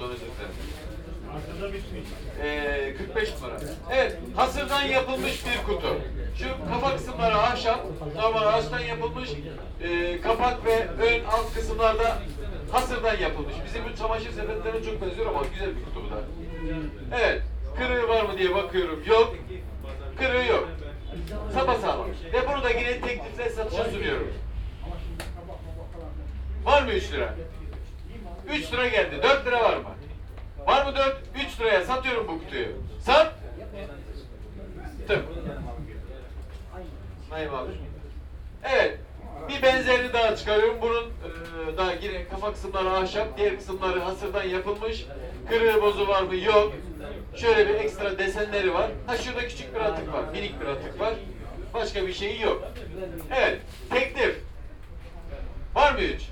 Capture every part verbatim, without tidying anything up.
pardon özür dilerim. Arkada bitmiş. Ee, kırk beş numara. Evet, hasırdan yapılmış bir kutu. Şu kafa kısımları ahşap, normal ağaçtan yapılmış. Ee, kapak ve ön alt kısımlarda hasırdan yapılmış. Bizim bu çamaşır sepetlerine çok benziyor ama güzel bir kutu bu da. Evet, kırığı var mı diye bakıyorum. Yok. Kırığı yok. Sapasağlam. Ve bunu da yine teklifle satışa sunuyorum. Var mı üç lira? üç lira geldi. dört lira var mı? Var mı dört? üç liraya satıyorum bu kutuyu. Sat. Tüm. Naim abi. Evet. Bir benzerini daha çıkarıyorum. Bunun e, daha yine kafa kısımları ahşap, diğer kısımları hasırdan yapılmış. Kırığı bozu var mı? Yok. Şöyle bir ekstra desenleri var. Ha şurada küçük bir atık var. Minik bir atık var. Başka bir şeyi yok. Evet. Teklif. Var mı üç?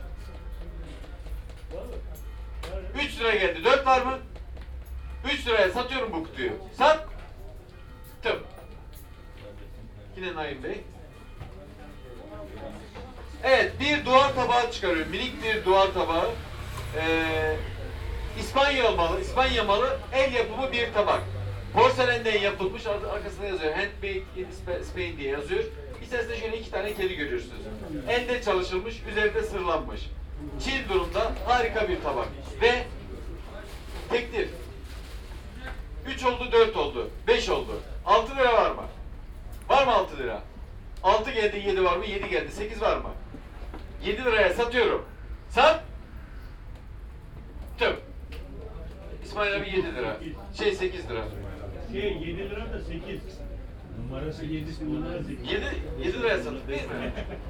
üç lira geldi. dört var mı? üç liraya satıyorum bu kutuyu. Sat. Tım. Yine Naim Bey. Evet, bir duvar tabağı çıkarıyorum. Minik bir duvar tabağı. Ee, İspanya malı, İspanya malı el yapımı bir tabak. Porselenden yapılmış, arkasında yazıyor. Handmade in Spain diye yazıyor. İçerisinde şöyle iki tane kedi görüyorsunuz. Elde çalışılmış, üzerinde sırlanmış. Çil durumda harika bir tabak. Ve teklif. üç oldu, dört oldu, beş oldu. altı lira var mı? Var mı altı lira? altı geldi, yedi var mı? yedi geldi, sekiz var mı? yedi liraya satıyorum. Sat. Tüm. İsmail abi yedi lira. Şey sekiz lira. Şey yedi lira da sekiz. Numarası yedi, numara sekiz. yedi, yedi liraya sattık değil mi?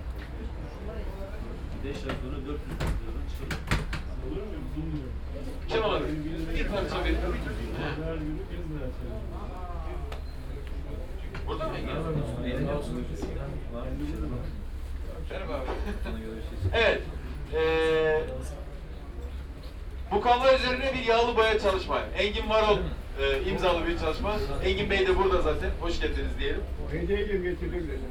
beş ay sonra dört yüz liradan çıkıyor. Olur mu? Bilmiyorum. Kim alır? Bir parça bir. Her günü bir lira söylüyor. Burada mı engel? Merhaba abi. Evet. Ee, bu kanva üzerine bir yağlı boya çalışma. Engin Varol e, imzalı bir çalışma. Engin Bey de burada zaten. Hoş geldiniz diyelim. Hediyeyle getirdim dedim.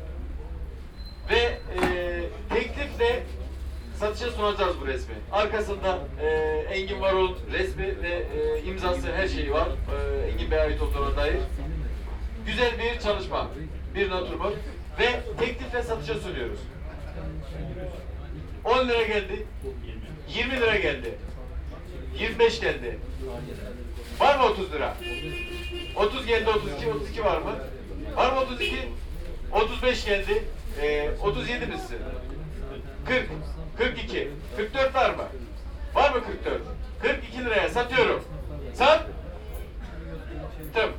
Ve e, teklifle satışa sunacağız bu resmi. Arkasında e, Engin Varol resmi ve e, imzası her şeyi var. E, Engin Bey'e ait olduğuna dair. Güzel bir çalışma. Bir natürmort. Ve teklifle satışa sunuyoruz. on lira geldi. yirmi lira geldi. yirmi beş geldi. Var mı otuz lira? otuz geldi, otuz iki, otuz iki var mı? Var mı otuz iki? otuz beş geldi. Ee, otuz yedi misin? kırk, kırk iki, kırk dört var mı? Var mı kırk dört? kırk iki liraya satıyorum. Sat. Tım.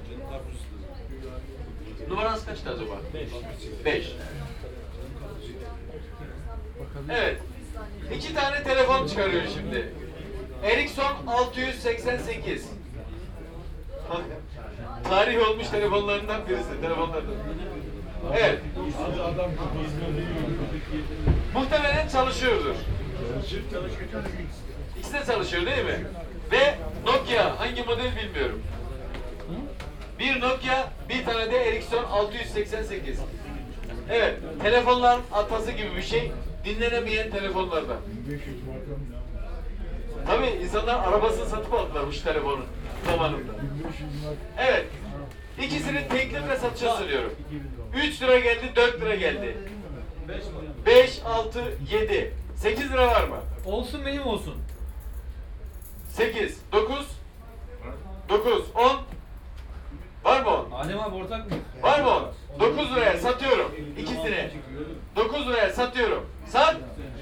Numaranız kaçtı acaba? beş. Evet. İki tane telefon çıkarıyor şimdi. Ericsson altı yüz seksen sekiz. Tarih olmuş telefonlarından birisi. Telefonlardan. Evet. Muhtemelen çalışıyordur. İkisi de çalışıyor değil mi? Ve Nokia hangi model bilmiyorum. Bir Nokia, bir tane de Ericsson altı yüz seksen sekiz. Evet, telefonların atası gibi bir şey. Dinlenemeyen telefonlardan. Tabii insanlar arabasını satıp aldılar bu telefonu zamanında. Evet. İkisini teklifle satışa sunuyorum. üç lira geldi, dört lira geldi. beş, altı, yedi. sekiz lira var mı? Olsun benim olsun. sekiz, dokuz, dokuz, on. Var mı on? Adem abi ortak mı? Var mı on? dokuz liraya satıyorum ikisini. dokuz liraya satıyorum. Sat.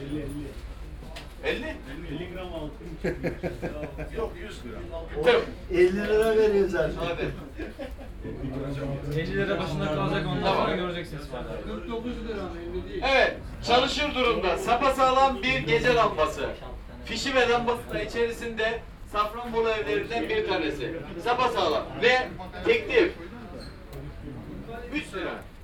elli? elli gram altın. Yok yüz lira. Tamam. elli lira veriyor zaten. Hadi. elli lira başında kalacak ondan Tamam. sonra göreceksiniz. kırk dokuz lira elli değil. Evet. Çalışır durumda sapasağlam bir gece lambası. Fişi ve lambası da içerisinde Safranbolu evlerinden bir tanesi. Sapasağlam. Ve teklif üç lira.